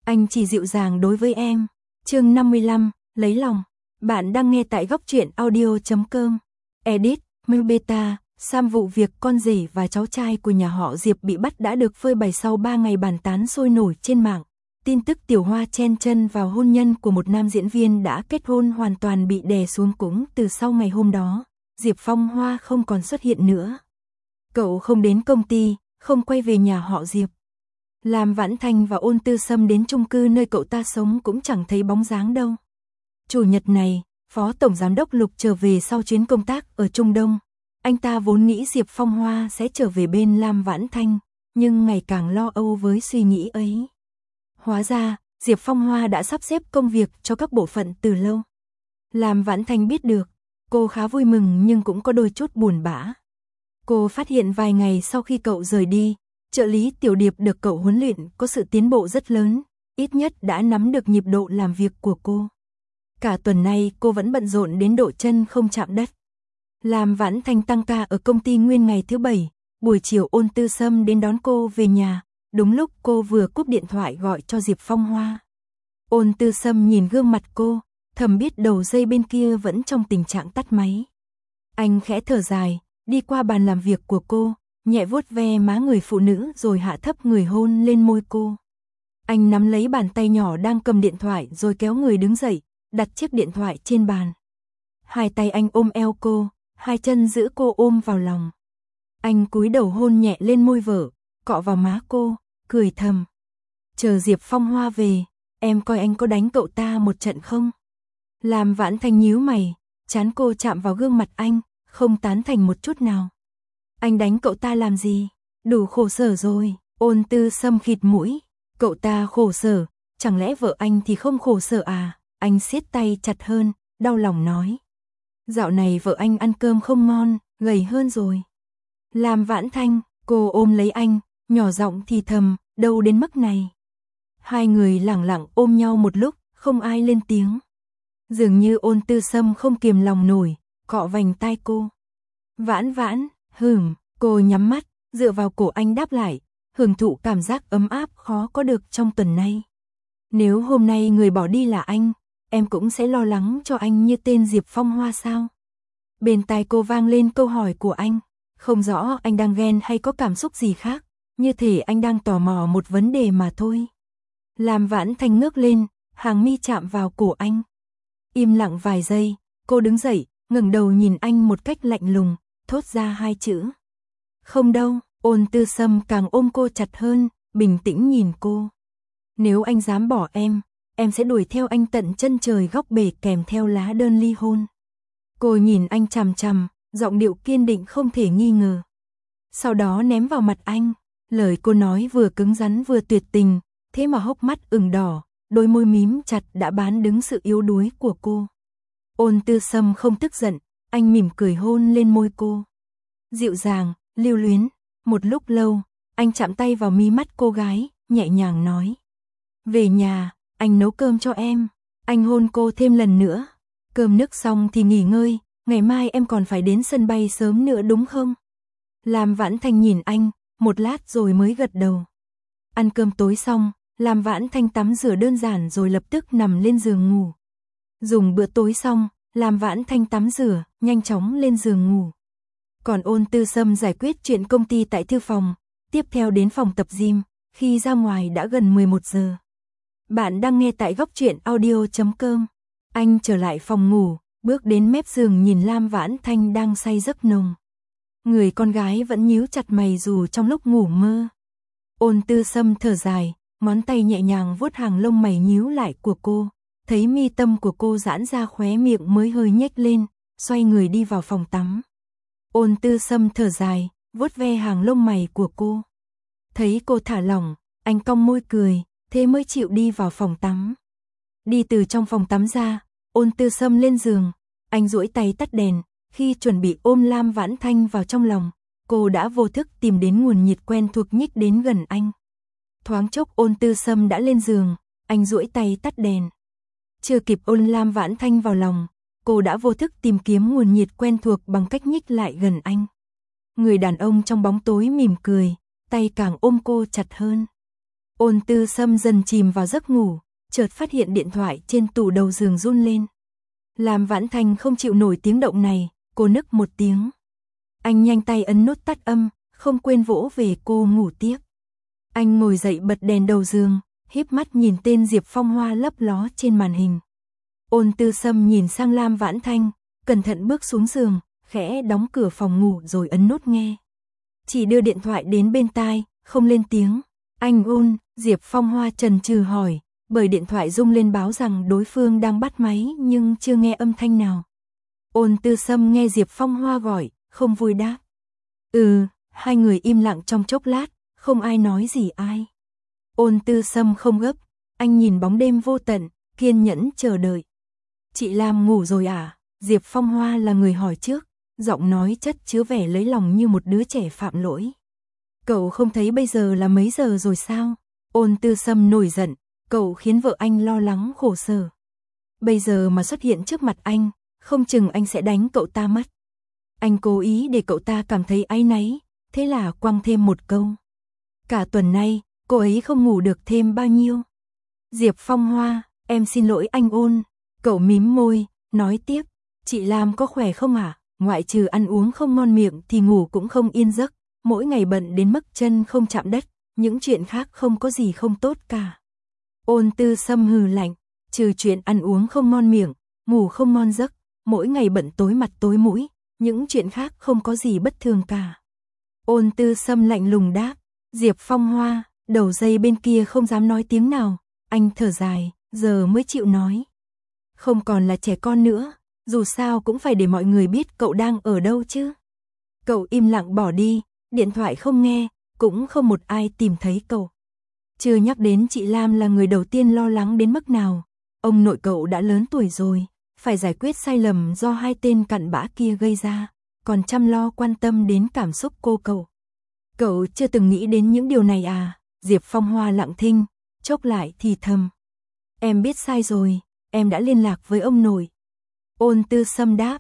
Anh chỉ dịu dàng đối với em. Chương 55, lấy lòng. Bạn đang nghe tại góc truyện audio.com. Edit, Mubeta. Sam, vụ việc con rể và cháu trai của nhà họ Diệp bị bắt đã được phơi bày sau 3 ngày bàn tán sôi nổi trên mạng. Tin tức Tiểu Hoa chen chân vào hôn nhân của một nam diễn viên đã kết hôn hoàn toàn bị đè xuống cũng từ sau ngày hôm đó. Diệp Phong Hoa không còn xuất hiện nữa. Cậu không đến công ty, không quay về nhà họ Diệp. Lam Vãn Thanh và Ôn Tư Sâm đến chung cư nơi cậu ta sống cũng chẳng thấy bóng dáng đâu. Chủ nhật này, Phó Tổng Giám đốc Lục trở về sau chuyến công tác ở Trung Đông. Anh ta vốn nghĩ Diệp Phong Hoa sẽ trở về bên Lam Vãn Thanh, nhưng ngày càng lo âu với suy nghĩ ấy. Hóa ra, Diệp Phong Hoa đã sắp xếp công việc cho các bộ phận từ lâu. Lam Vãn Thanh biết được, cô khá vui mừng nhưng cũng có đôi chút buồn bã. Cô phát hiện vài ngày sau khi cậu rời đi, trợ lý Tiểu Điệp được cậu huấn luyện có sự tiến bộ rất lớn, ít nhất đã nắm được nhịp độ làm việc của cô. Cả tuần nay cô vẫn bận rộn đến độ chân không chạm đất. Lam Vãn Thanh tăng ca ở công ty nguyên ngày thứ Bảy, buổi chiều Ôn Tư Sâm đến đón cô về nhà, đúng lúc cô vừa cúp điện thoại gọi cho Diệp Phong Hoa. Ôn Tư Sâm nhìn gương mặt cô, thầm biết đầu dây bên kia vẫn trong tình trạng tắt máy. Anh khẽ thở dài, đi qua bàn làm việc của cô, nhẹ vuốt ve má người phụ nữ rồi hạ thấp người hôn lên môi cô. Anh nắm lấy bàn tay nhỏ đang cầm điện thoại rồi kéo người đứng dậy, đặt chiếc điện thoại trên bàn. Hai tay anh ôm eo cô, hai chân giữ cô ôm vào lòng. Anh cúi đầu hôn nhẹ lên môi vợ, cọ vào má cô, cười thầm. Chờ Diệp Phong Hoa về, em coi anh có đánh cậu ta một trận không? Lam Vãn Thanh nhíu mày, trán cô chạm vào gương mặt anh, không tán thành một chút nào. Anh đánh cậu ta làm gì? Đủ khổ sở rồi. Ôn Tư Sâm khịt mũi. Cậu ta khổ sở, chẳng lẽ vợ anh thì không khổ sở à? Anh siết tay chặt hơn, đau lòng nói. Dạo này vợ anh ăn cơm không ngon, gầy hơn rồi. Lam Vãn Thanh, cô ôm lấy anh, nhỏ giọng thì thầm, đâu đến mức này. Hai người lẳng lặng ôm nhau một lúc, không ai lên tiếng. Dường như Ôn Tư Sâm không kiềm lòng nổi, cọ vành tai cô. Vãn Vãn, cô nhắm mắt, dựa vào cổ anh đáp lại, hưởng thụ cảm giác ấm áp khó có được trong tuần nay. Nếu hôm nay người bỏ đi là anh, em cũng sẽ lo lắng cho anh như tên Diệp Phong Hoa sao? Bên tai cô vang lên câu hỏi của anh, không rõ anh đang ghen hay có cảm xúc gì khác, như thể anh đang tò mò một vấn đề mà thôi. Lam Vãn Thanh ngước lên, hàng mi chạm vào cổ anh. Im lặng vài giây, cô đứng dậy, ngẩng đầu nhìn anh một cách lạnh lùng, thốt ra hai chữ. Không đâu. Ôn Tư Sâm càng ôm cô chặt hơn, bình tĩnh nhìn cô. Nếu anh dám bỏ em sẽ đuổi theo anh tận chân trời góc bể kèm theo lá đơn ly hôn. Cô nhìn anh chằm chằm, giọng điệu kiên định không thể nghi ngờ. Sau đó ném vào mặt anh, lời cô nói vừa cứng rắn vừa tuyệt tình, thế mà hốc mắt ửng đỏ, đôi môi mím chặt đã bán đứng sự yếu đuối của cô. Ôn Tư Sâm không tức giận, anh mỉm cười hôn lên môi cô. Dịu dàng, lưu luyến. Một lúc lâu, anh chạm tay vào mí mắt cô gái, nhẹ nhàng nói. Về nhà, anh nấu cơm cho em. Anh hôn cô thêm lần nữa. Cơm nước xong thì nghỉ ngơi, ngày mai em còn phải đến sân bay sớm nữa đúng không? Lam Vãn Thanh nhìn anh, một lát rồi mới gật đầu. Ăn cơm tối xong, Lam Vãn Thanh tắm rửa đơn giản rồi lập tức nằm lên giường ngủ. Dùng bữa tối xong, Lam Vãn Thanh tắm rửa, nhanh chóng lên giường ngủ. Còn Ôn Tư Sâm giải quyết chuyện công ty tại thư phòng, tiếp theo đến phòng tập gym, khi ra ngoài đã gần 11 giờ. Bạn đang nghe tại góc truyện audio.com. Anh trở lại phòng ngủ, bước đến mép giường nhìn Lam Vãn Thanh đang say giấc nồng. Người con gái vẫn nhíu chặt mày dù trong lúc ngủ mơ. Ôn Tư Sâm thở dài, ngón tay nhẹ nhàng vuốt hàng lông mày nhíu lại của cô, thấy mi tâm của cô giãn ra khóe miệng mới hơi nhếch lên, xoay người đi vào phòng tắm. Ôn Tư Sâm thở dài, vuốt ve hàng lông mày của cô. Thấy cô thả lỏng, anh cong môi cười, thế mới chịu đi vào phòng tắm. Đi từ trong phòng tắm ra, Ôn Tư Sâm lên giường, anh duỗi tay tắt đèn, khi chuẩn bị ôm Lam Vãn Thanh vào trong lòng, cô đã vô thức tìm đến nguồn nhiệt quen thuộc nhích đến gần anh. Thoáng chốc Ôn Tư Sâm đã lên giường, anh duỗi tay tắt đèn. Chưa kịp ôm Lam Vãn Thanh vào lòng, cô đã vô thức tìm kiếm nguồn nhiệt quen thuộc bằng cách nhích lại gần anh. Người đàn ông trong bóng tối mỉm cười, tay càng ôm cô chặt hơn. Ôn Tư Sâm dần chìm vào giấc ngủ, chợt phát hiện điện thoại trên tủ đầu giường run lên. Lam Vãn Thanh không chịu nổi tiếng động này, cô nức một tiếng. Anh nhanh tay ấn nút tắt âm, không quên vỗ về cô ngủ tiếp. Anh ngồi dậy bật đèn đầu giường, híp mắt nhìn tên Diệp Phong Hoa lấp ló trên màn hình. Ôn Tư Sâm nhìn sang Lam Vãn Thanh, cẩn thận bước xuống giường, khẽ đóng cửa phòng ngủ rồi ấn nút nghe. Chỉ đưa điện thoại đến bên tai, không lên tiếng. Anh Ôn, Diệp Phong Hoa chần chừ hỏi, bởi điện thoại rung lên báo rằng đối phương đang bắt máy nhưng chưa nghe âm thanh nào. Ôn Tư Sâm nghe Diệp Phong Hoa gọi, không vui đáp. Hai người im lặng trong chốc lát, không ai nói gì ai. Ôn Tư Sâm không gấp, anh nhìn bóng đêm vô tận, kiên nhẫn chờ đợi. Chị Lam ngủ rồi à? Diệp Phong Hoa là người hỏi trước, giọng nói chất chứa vẻ lấy lòng như một đứa trẻ phạm lỗi. Cậu không thấy bây giờ là mấy giờ rồi sao? Ôn Tư Sâm nổi giận, cậu khiến vợ anh lo lắng khổ sở. Bây giờ mà xuất hiện trước mặt anh, không chừng anh sẽ đánh cậu ta mất. Anh cố ý để cậu ta cảm thấy áy náy, thế là quăng thêm một câu. Cả tuần nay, cô ấy không ngủ được thêm bao nhiêu. Diệp Phong Hoa, em xin lỗi anh Ôn. Cậu mím môi, nói tiếp, chị Lam có khỏe không à? Ngoại trừ ăn uống không ngon miệng thì ngủ cũng không yên giấc, mỗi ngày bận đến mức chân không chạm đất, những chuyện khác không có gì không tốt cả. Ôn Tư Sâm hừ lạnh, trừ chuyện ăn uống không ngon miệng, ngủ không ngon giấc, mỗi ngày bận tối mặt tối mũi, những chuyện khác không có gì bất thường cả. Ôn Tư Sâm lạnh lùng đáp. Diệp Phong Hoa, đầu dây bên kia không dám nói tiếng nào, anh thở dài, giờ mới chịu nói. Không còn là trẻ con nữa, dù sao cũng phải để mọi người biết cậu đang ở đâu chứ. Cậu im lặng bỏ đi, điện thoại không nghe, cũng không một ai tìm thấy cậu. Chưa nhắc đến chị Lam là người đầu tiên lo lắng đến mức nào, ông nội cậu đã lớn tuổi rồi, phải giải quyết sai lầm do hai tên cặn bã kia gây ra, còn chăm lo quan tâm đến cảm xúc cô cậu. Cậu chưa từng nghĩ đến những điều này à? Diệp Phong Hoa lặng thinh, chốc lại thì thầm. Em biết sai rồi, em đã liên lạc với ông nội. Ôn Tư Sâm đáp,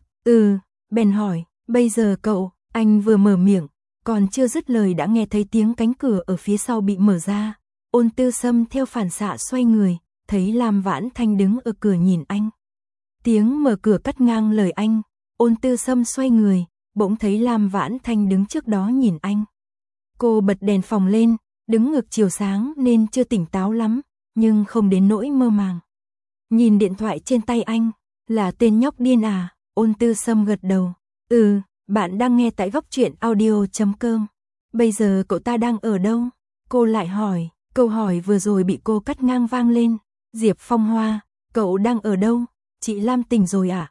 bèn hỏi, bây giờ cậu, anh vừa mở miệng, còn chưa dứt lời đã nghe thấy tiếng cánh cửa ở phía sau bị mở ra. Ôn Tư Sâm theo phản xạ xoay người, thấy Lam Vãn Thanh đứng ở cửa nhìn anh. Tiếng mở cửa cắt ngang lời anh, Ôn Tư Sâm xoay người, bỗng thấy Lam Vãn Thanh đứng trước đó nhìn anh. Cô bật đèn phòng lên, đứng ngược chiều sáng nên chưa tỉnh táo lắm, nhưng không đến nỗi mơ màng. Nhìn điện thoại trên tay anh, là tên nhóc điên à? Ôn Tư Sâm gật đầu. Bạn đang nghe tại goctruyện.audio.com. Bây giờ cậu ta đang ở đâu? Cô lại hỏi, câu hỏi vừa rồi bị cô cắt ngang vang lên. Diệp Phong Hoa, cậu đang ở đâu? Chị Lam tỉnh rồi à?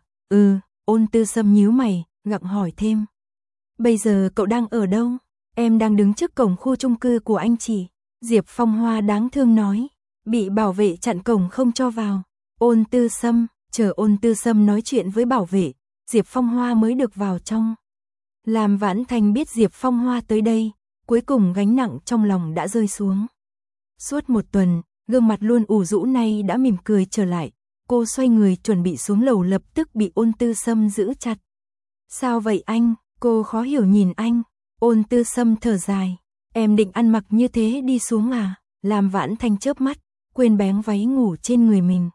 Ôn Tư Sâm nhíu mày, gặng hỏi thêm. Bây giờ cậu đang ở đâu? Em đang đứng trước cổng khu chung cư của anh chị. Diệp Phong Hoa đáng thương nói. Bị bảo vệ chặn cổng không cho vào. Ôn Tư Sâm, chờ Ôn Tư Sâm nói chuyện với bảo vệ, Diệp Phong Hoa mới được vào trong. Lam Vãn Thanh biết Diệp Phong Hoa tới đây, cuối cùng gánh nặng trong lòng đã rơi xuống. Suốt một tuần, gương mặt luôn ủ rũ nay đã mỉm cười trở lại. Cô xoay người chuẩn bị xuống lầu lập tức bị Ôn Tư Sâm giữ chặt. Sao vậy anh? Cô khó hiểu nhìn anh. Ôn Tư Sâm thở dài. Em định ăn mặc như thế đi xuống à? Lam Vãn Thanh chớp mắt, quên bén váy ngủ trên người mình.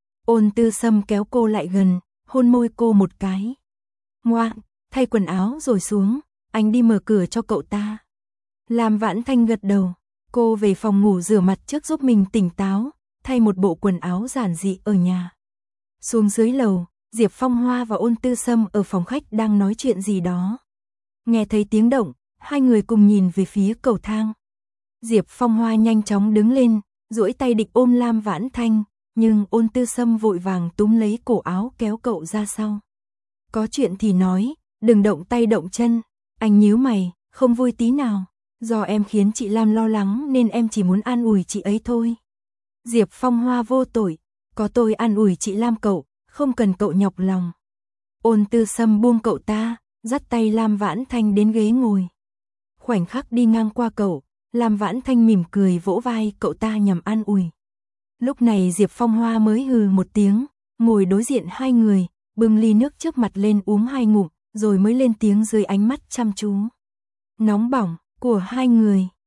Ôn Tư Sâm kéo cô lại gần, hôn môi cô một cái. Ngoan, thay quần áo rồi xuống, anh đi mở cửa cho cậu ta. Lam Vãn Thanh gật đầu, cô về phòng ngủ rửa mặt trước giúp mình tỉnh táo, thay một bộ quần áo giản dị ở nhà. Xuống dưới lầu, Diệp Phong Hoa và Ôn Tư Sâm ở phòng khách đang nói chuyện gì đó. Nghe thấy tiếng động, hai người cùng nhìn về phía cầu thang. Diệp Phong Hoa nhanh chóng đứng lên, duỗi tay định ôm Lam Vãn Thanh, nhưng Ôn Tư Sâm vội vàng túm lấy cổ áo kéo cậu ra sau. Có chuyện thì nói, đừng động tay động chân. Anh nhíu mày, không vui tí nào. Do em khiến chị Lam lo lắng nên em chỉ muốn an ủi chị ấy thôi. Diệp Phong Hoa vô tội, có tôi an ủi chị Lam cậu, không cần cậu nhọc lòng. Ôn Tư Sâm buông cậu ta, dắt tay Lam Vãn Thanh đến ghế ngồi. Khoảnh khắc đi ngang qua cậu, Lam Vãn Thanh mỉm cười vỗ vai cậu ta nhằm an ủi. Lúc này Diệp Phong Hoa mới hừ một tiếng, ngồi đối diện hai người, bưng ly nước trước mặt lên uống hai ngụm, rồi mới lên tiếng dưới ánh mắt chăm chú. Nóng bỏng của hai người,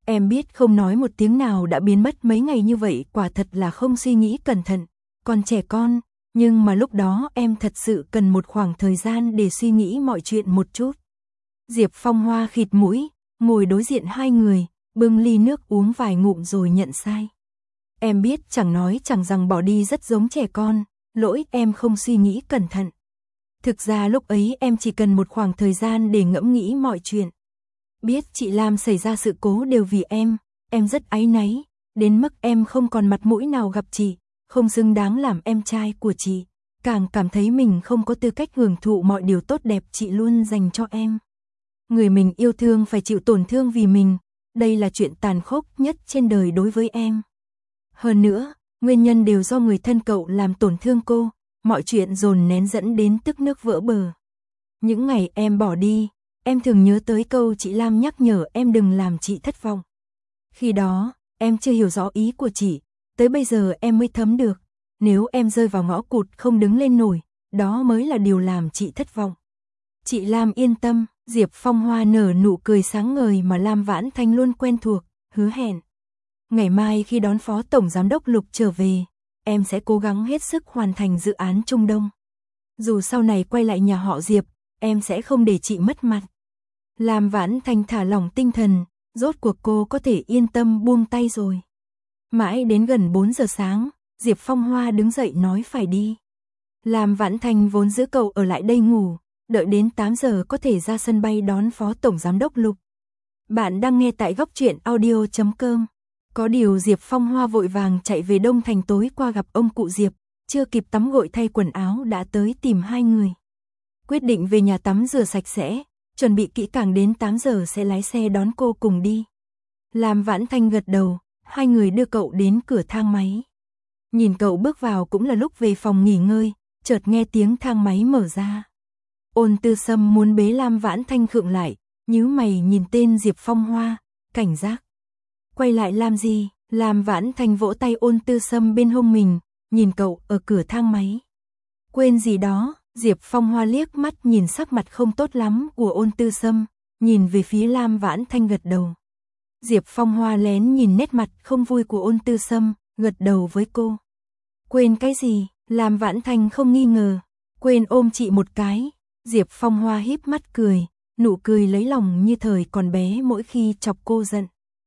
Em biết không nói một tiếng nào đã biến mất mấy ngày như vậy, quả thật là không suy nghĩ cẩn thận, còn trẻ con, nhưng mà lúc đó em thật sự cần một khoảng thời gian để suy nghĩ mọi chuyện một chút. Diệp Phong Hoa khịt mũi, ngồi đối diện hai người, bưng ly nước uống vài ngụm rồi nhận sai. Em biết chẳng nói chẳng rằng bỏ đi rất giống trẻ con, lỗi em không suy nghĩ cẩn thận. Thực ra lúc ấy em chỉ cần một khoảng thời gian để ngẫm nghĩ mọi chuyện. Biết chị Lam xảy ra sự cố đều vì em rất áy náy, đến mức em không còn mặt mũi nào gặp chị, không xứng đáng làm em trai của chị, càng cảm thấy mình không có tư cách hưởng thụ mọi điều tốt đẹp chị luôn dành cho em. Người mình yêu thương phải chịu tổn thương vì mình, đây là chuyện tàn khốc nhất trên đời đối với em. Hơn nữa, nguyên nhân đều do người thân cậu làm tổn thương cô, mọi chuyện dồn nén dẫn đến tức nước vỡ bờ. Những ngày em bỏ đi, em thường nhớ tới câu chị Lam nhắc nhở em đừng làm chị thất vọng. Khi đó, em chưa hiểu rõ ý của chị, tới bây giờ em mới thấm được, nếu em rơi vào ngõ cụt không đứng lên nổi, đó mới là điều làm chị thất vọng. Chị Lam yên tâm, Diệp Phong Hoa nở nụ cười sáng ngời mà Lam Vãn Thanh luôn quen thuộc, hứa hẹn. Ngày mai khi đón Phó Tổng Giám đốc Lục trở về, em sẽ cố gắng hết sức hoàn thành dự án Trung Đông. Dù sau này quay lại nhà họ Diệp, em sẽ không để chị mất mặt. Lam Vãn Thanh thả lỏng tinh thần, rốt cuộc cô có thể yên tâm buông tay rồi. Mãi đến gần 4 giờ sáng, Diệp Phong Hoa đứng dậy nói phải đi. Lam Vãn Thanh vốn giữ cậu ở lại đây ngủ, đợi đến 8 giờ có thể ra sân bay đón Phó Tổng Giám đốc Lục. Bạn đang nghe tại góc truyện audio.com. Có điều Diệp Phong Hoa vội vàng chạy về Đông Thành tối qua gặp ông cụ Diệp, chưa kịp tắm gội thay quần áo đã tới tìm hai người. Quyết định về nhà tắm rửa sạch sẽ, chuẩn bị kỹ càng đến 8 giờ sẽ lái xe đón cô cùng đi. Lam Vãn Thanh gật đầu, hai người đưa cậu đến cửa thang máy. Nhìn cậu bước vào cũng là lúc về phòng nghỉ ngơi, chợt nghe tiếng thang máy mở ra. Ôn Tư Sâm muốn bế Lam Vãn Thanh khựng lại, nhíu mày nhìn tên Diệp Phong Hoa, cảnh giác. Quay lại làm gì? Lam Vãn Thanh vỗ tay Ôn Tư Sâm bên hông mình, nhìn cậu ở cửa thang máy. Quên gì đó? Diệp Phong Hoa liếc mắt nhìn sắc mặt không tốt lắm của Ôn Tư Sâm, nhìn về phía Lam Vãn Thanh gật đầu. Diệp Phong Hoa lén nhìn nét mặt không vui của Ôn Tư Sâm, gật đầu với cô. Quên cái gì? Lam Vãn Thanh không nghi ngờ. Quên ôm chị một cái. Diệp Phong Hoa híp mắt cười, nụ cười lấy lòng như thời còn bé mỗi khi chọc cô giận.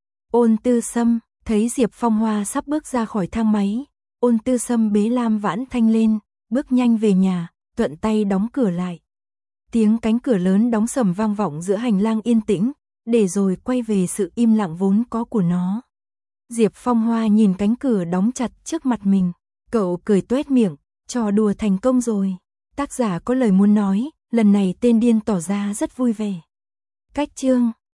Ôn Tư Sâm, thấy Diệp Phong Hoa sắp bước ra khỏi thang máy, Ôn Tư Sâm bế Lam Vãn Thanh lên, bước nhanh về nhà, thuận tay đóng cửa lại. Tiếng cánh cửa lớn đóng sầm vang vọng giữa hành lang yên tĩnh, để rồi quay về sự im lặng vốn có của nó. Diệp Phong Hoa nhìn cánh cửa đóng chặt trước mặt mình, cậu cười tuét miệng, trò đùa thành công rồi. Tác giả có lời muốn nói, lần này tên điên tỏ ra rất vui vẻ. Cách chương